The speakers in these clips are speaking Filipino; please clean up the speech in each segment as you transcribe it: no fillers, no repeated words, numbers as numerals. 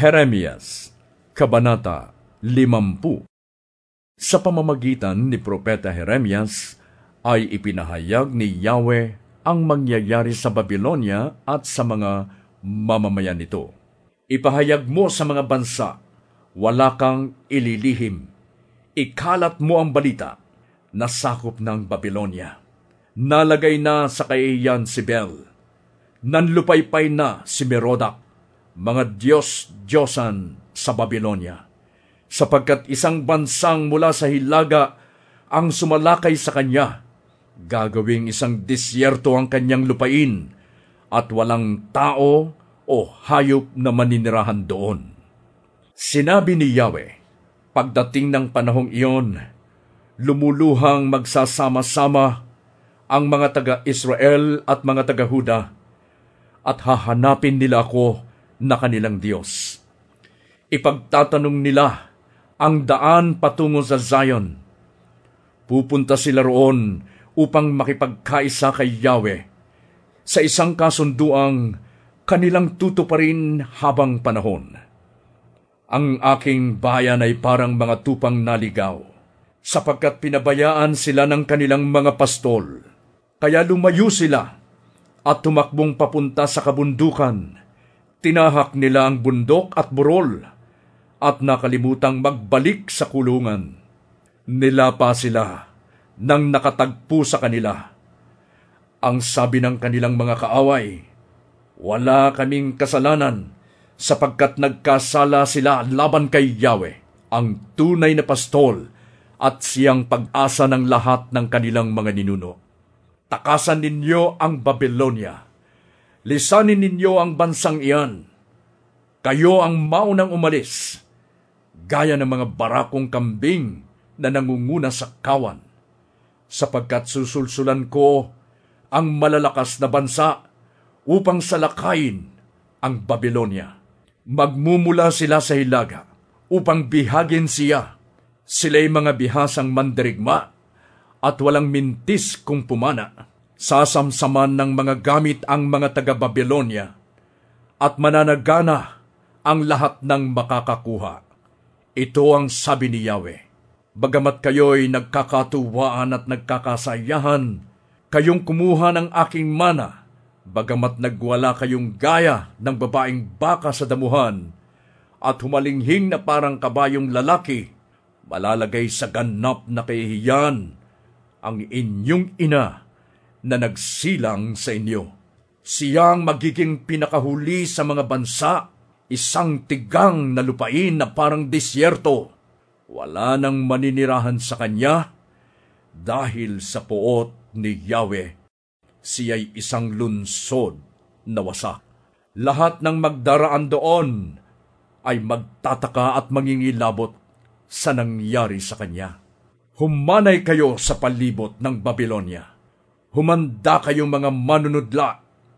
Jeremias, Kabanata 50. Sa pamamagitan ni Propeta Jeremias ay ipinahayag ni Yahweh ang mangyayari sa Babilonia at sa mga mamamayan nito. Ipahayag mo sa mga bansa, wala kang ililihim. Ikalat mo ang balita na sakop ng Babilonia. Nalagay na sa kaiyan si Bel. Nanlupaypay na si Merodak, mga Diyos-Diyosan sa Babilonia, sapagkat isang bansang mula sa hilaga ang sumalakay sa kanya. Gagawing isang disyerto ang kanyang lupain at walang tao o hayop na maninirahan doon. Sinabi ni Yahweh, pagdating ng panahong iyon, lumuluhang magsasama-sama ang mga taga-Israel at mga taga-Huda at hahanapin nila ako na kanilang Diyos. Ipagtatanong nila ang daan patungo sa Zion. Pupunta sila roon upang makipagkaisa kay Yahweh sa isang kasunduang kanilang tutuparin habang panahon. Ang aking bayan ay parang mga tupang naligaw, sapagkat pinabayaan sila ng kanilang mga pastol. Kaya lumayo sila at tumakbong papunta sa kabundukan. Tinahak nila ang bundok at burol at nakalimutang magbalik sa kulungan. Nilapa sila nang nakatagpo sa kanila. Ang sabi ng kanilang mga kaaway, wala kaming kasalanan sapagkat nagkasala sila laban kay Yahweh, ang tunay na pastol at siyang pag-asa ng lahat ng kanilang mga ninuno. Takasan ninyo ang Babilonia. Lisanin ninyo ang bansang iyan. Kayo ang maunang umalis, gaya ng mga barakong kambing na nangunguna sa kawan, sapagkat susulsulan ko ang malalakas na bansa upang salakayin ang Babilonia. Magmumula sila sa hilaga upang bihagin siya. Sila'y mga bihasang mandirigma at walang mintis kung pumana. Sasamsaman ng mga gamit ang mga taga-Babilonia at mananagana ang lahat ng makakakuha. Ito ang sabi ni Yahweh. Bagamat kayo'y nagkakatuwaan at nagkakasayahan, kayong kumuha ng aking mana, bagamat nagwala kayong gaya ng babaeng baka sa damuhan, at humalinghing na parang kabayong lalaki, malalagay sa ganap na kahihiyan ang inyong ina na nagsilang sa inyo. Siyang magiging pinakahuli sa mga bansa, isang tigang na lupain na parang disyerto. Wala nang maninirahan sa kanya dahil sa poot ni Yahweh. Siya'y isang lunsod na wasak. Lahat ng magdaraan doon ay magtataka at mangingilabot sa nangyari sa kanya. Humanay kayo sa palibot ng Babilonia. Humanda kayong mga manunudla.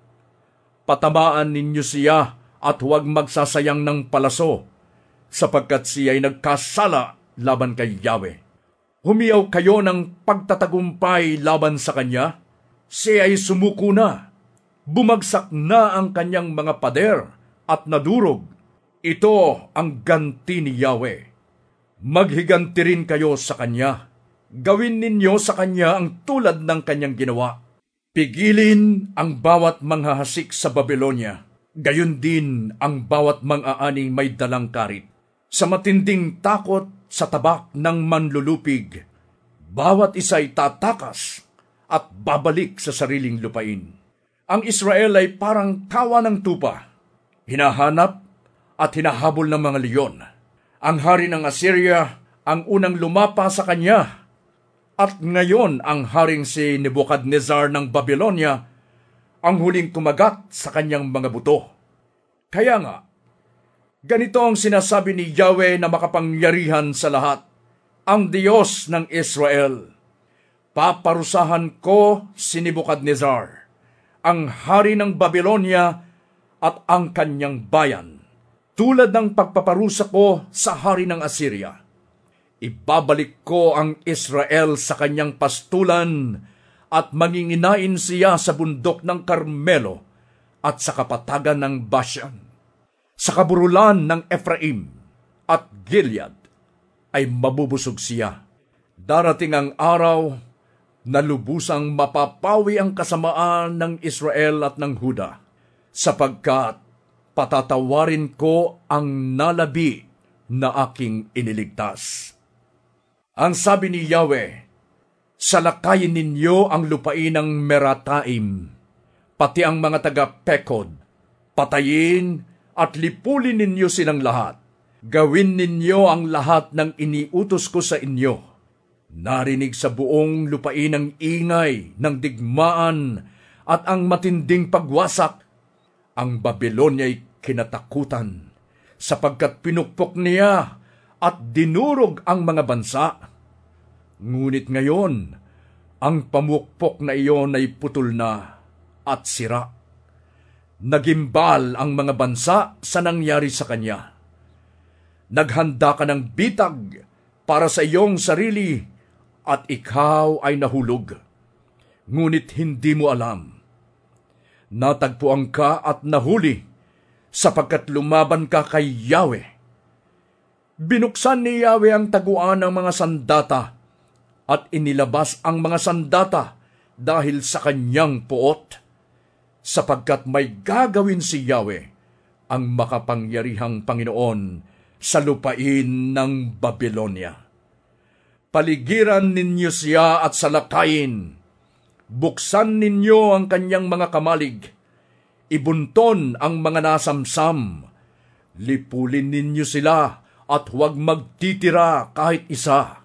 Patamaan ninyo siya at huwag magsasayang ng palaso, sapagkat siya'y nagkasala laban kay Yahweh. Humiyaw kayo ng pagtatagumpay laban sa kanya. Siya'y sumuko na. Bumagsak na ang kanyang mga pader at nadurog. Ito ang ganti ni Yahweh. Maghiganti rin kayo sa kanya. Gawin ninyo sa kanya ang tulad ng kanyang ginawa. Pigilin ang bawat manghahasik sa Babilonia, gayon din ang bawat mang-aaning may dalang karit. Sa matinding takot sa tabak ng manlulupig, bawat isa'y tatakas at babalik sa sariling lupain. Ang Israel ay parang kawa ng tupa, hinahanap at hinahabol ng mga leon. Ang hari ng Assyria ang unang lumapa sa kanya, at ngayon ang haring si Nebuchadnezzar ng Babilonia ang huling kumagat sa kanyang mga buto. Kaya nga, ganito ang sinasabi ni Yahweh na makapangyarihan sa lahat, ang Diyos ng Israel. Paparusahan ko si Nebuchadnezzar, ang hari ng Babilonia at ang kanyang bayan, tulad ng pagpaparusa ko sa hari ng Assyria. Ibabalik ko ang Israel sa kanyang pastulan at manginginain siya sa bundok ng Carmelo at sa kapatagan ng Bashan. Sa kaburulan ng Ephraim at Gilead ay mabubusog siya. Darating ang araw na lubusang mapapawi ang kasamaan ng Israel at ng Huda, sapagkat patatawarin ko ang nalabi na aking iniligtas. Ang sabi ni Yahweh, salakayin ninyo ang lupain ng Merataim, pati ang mga taga-Pekod, patayin at lipulin ninyo silang lahat. Gawin ninyo ang lahat ng iniutos ko sa inyo. Narinig sa buong lupain ang ingay ng digmaan at ang matinding pagwasak. Ang Babilonya'y kinatakutan, sapagkat pinukpok niya at dinurog ang mga bansa. Ngunit ngayon, ang pamukpok na iyon ay putol na at sira. Nagimbal ang mga bansa sa nangyari sa kanya. Naghanda ka ng bitag para sa iyong sarili at ikaw ay nahulog. Ngunit hindi mo alam. Natagpuan ka at nahuli sapagkat lumaban ka kay Yahweh. Binuksan ni Yahweh ang taguan ng mga sandata at inilabas ang mga sandata dahil sa kanyang puot. Sapagkat may gagawin si Yahweh, ang makapangyarihang Panginoon, sa lupain ng Babylonia. Paligiran ninyo siya at salakayin. Buksan ninyo ang kanyang mga kamalig. Ibunton ang mga nasamsam. Lipulin ninyo sila at huwag magtitira kahit isa.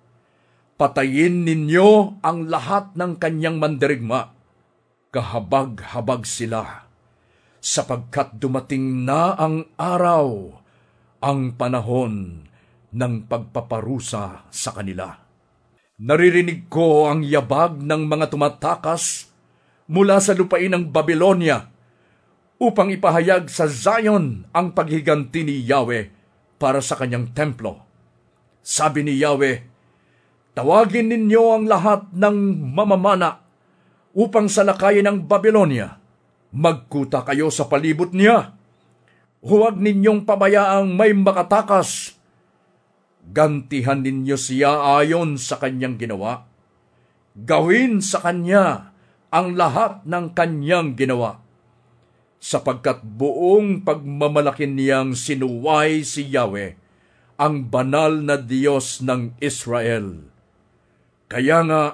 Patayin ninyo ang lahat ng kanyang mandirigma. Kahabag-habag sila, sapagkat dumating na ang araw, ang panahon ng pagpaparusa sa kanila. Naririnig ko ang yabag ng mga tumatakas mula sa lupain ng Babylonia upang ipahayag sa Zion ang paghiganti ni Yahweh para sa kanyang templo. Sabi ni Yahweh, tawagin ninyo ang lahat ng mamamana upang salakayin ang Babylonia. Magkuta kayo sa palibot niya. Huwag ninyong pabayaang may makatakas. Gantihan ninyo siya ayon sa kanyang ginawa. Gawin sa kanya ang lahat ng kanyang ginawa. Sapagkat buong pagmamalaki niyang sinuway si Yahweh, ang banal na Diyos ng Israel. Kaya nga,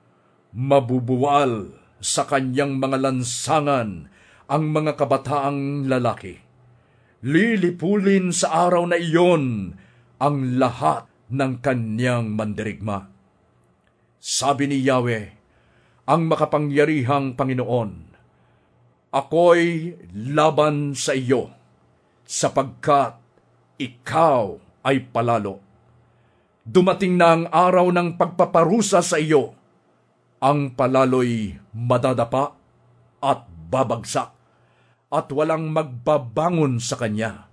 mabubuwal sa kanyang mga lansangan ang mga kabataang lalaki. Lilipulin sa araw na iyon ang lahat ng kanyang mandirigma. Sabi ni Yahweh, ang makapangyarihang Panginoon, ako'y laban sa iyo, sapagkat ikaw ay palalo. Dumating na ang araw ng pagpaparusa sa iyo. Ang palalo'y madadapa at babagsak, at walang magbabangon sa kanya.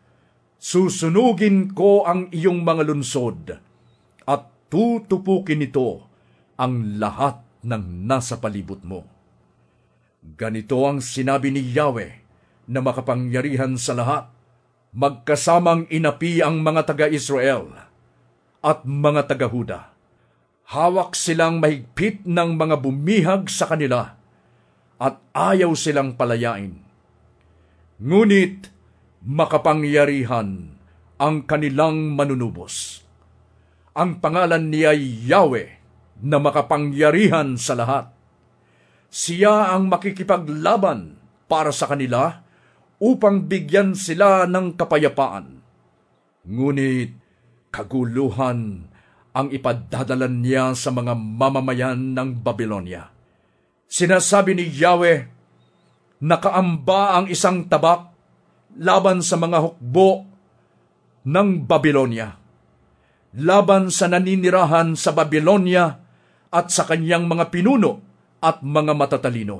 Susunugin ko ang iyong mga lunsod, at tutupukin nito ang lahat ng nasa palibot mo. Ganito ang sinabi ni Yahweh na makapangyarihan sa lahat, magkasamang inapi ang mga taga-Israel at mga taga-Huda. Hawak silang mahigpit ng mga bumihag sa kanila at ayaw silang palayain. Ngunit makapangyarihan ang kanilang manunubos. Ang pangalan niya ay Yahweh na makapangyarihan sa lahat. Siya ang makikipaglaban para sa kanila upang bigyan sila ng kapayapaan. Ngunit kaguluhan ang ipadadalan niya sa mga mamamayan ng Babylonia. Sinasabi ni Yahweh, nakaamba ang isang tabak laban sa mga hukbo ng Babylonia, laban sa naninirahan sa Babylonia at sa kanyang mga pinuno at mga matatalino.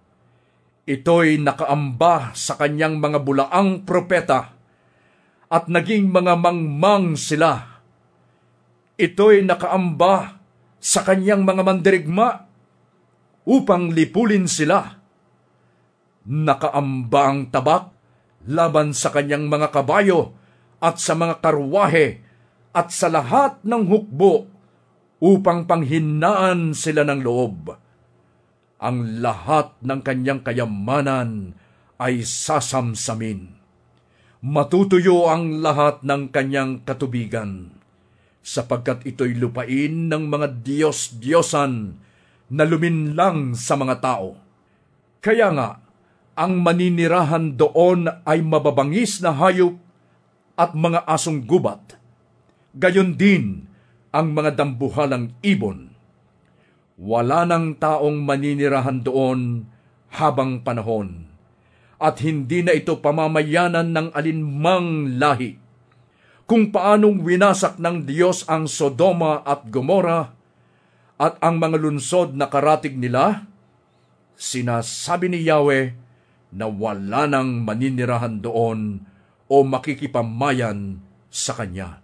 Ito'y nakaamba sa kanyang mga bulaang propeta at naging mga mangmang sila. Ito'y nakaamba sa kanyang mga mandirigma upang lipulin sila. Nakaamba ang tabak laban sa kanyang mga kabayo at sa mga karwahe at sa lahat ng hukbo upang panghinaan sila ng loob. Ang lahat ng kanyang kayamanan ay sasamsamin. Matutuyo ang lahat ng kanyang katubigan, sapagkat ito'y lupain ng mga Diyos-Diyosan na luminlang sa mga tao. Kaya nga, ang maninirahan doon ay mababangis na hayop at mga asong gubat. Gayon din ang mga dambuhalang ibon. Wala nang taong maninirahan doon habang panahon, at hindi na ito pamamayanan ng alinmang lahi. Kung paanong winasak ng Diyos ang Sodoma at Gomora at ang mga lunsod na karatig nila, sinasabi ni Yahweh na wala nang maninirahan doon o makikipamayan sa Kanya.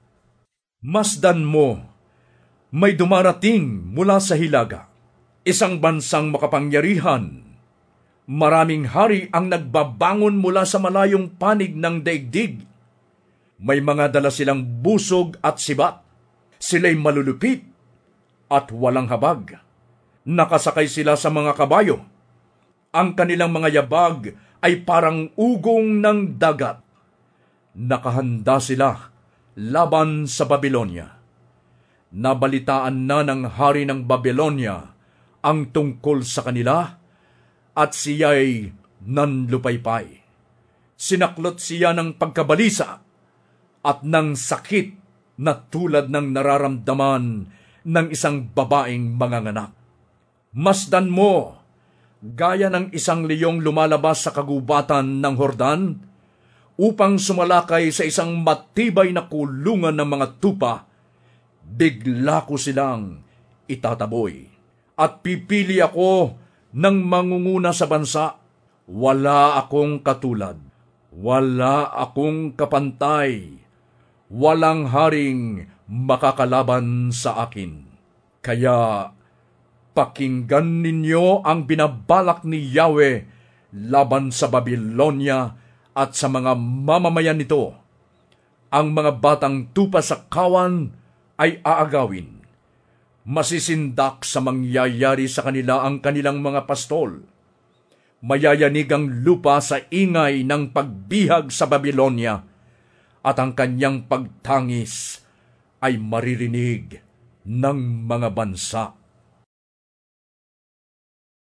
Masdan mo, may dumarating mula sa hilaga, isang bansang makapangyarihan. Maraming hari ang nagbabangon mula sa malayong panig ng daigdig. May mga dala silang busog at sibat. Sila'y malulupit at walang habag. Nakasakay sila sa mga kabayo. Ang kanilang mga yabag ay parang ugong ng dagat. Nakahanda sila laban sa Babylonia. Nabalitaan na ng hari ng Babylonia ang tungkol sa kanila, at siya'y nanlupaypay. Sinaklot siya ng pagkabalisa at ng sakit na tulad ng nararamdaman ng isang babaeng manganganak. Masdan mo, gaya ng isang leyong lumalabas sa kagubatan ng Hordan, upang sumalakay sa isang matibay na kulungan ng mga tupa, bigla ko silang itataboy. At pipili ako ng mangunguna sa bansa. Wala akong katulad, wala akong kapantay, walang haring makakalaban sa akin. Kaya pakinggan ninyo ang binabalak ni Yahweh laban sa Babylonia at sa mga mamamayan nito. Ang mga batang tupa sa kawan ay aagawin. Masisindak sa mangyayari sa kanila ang kanilang mga pastol. Mayayanig ang lupa sa ingay ng pagbihag sa Babylonia, at ang kanyang pagtangis ay maririnig ng mga bansa.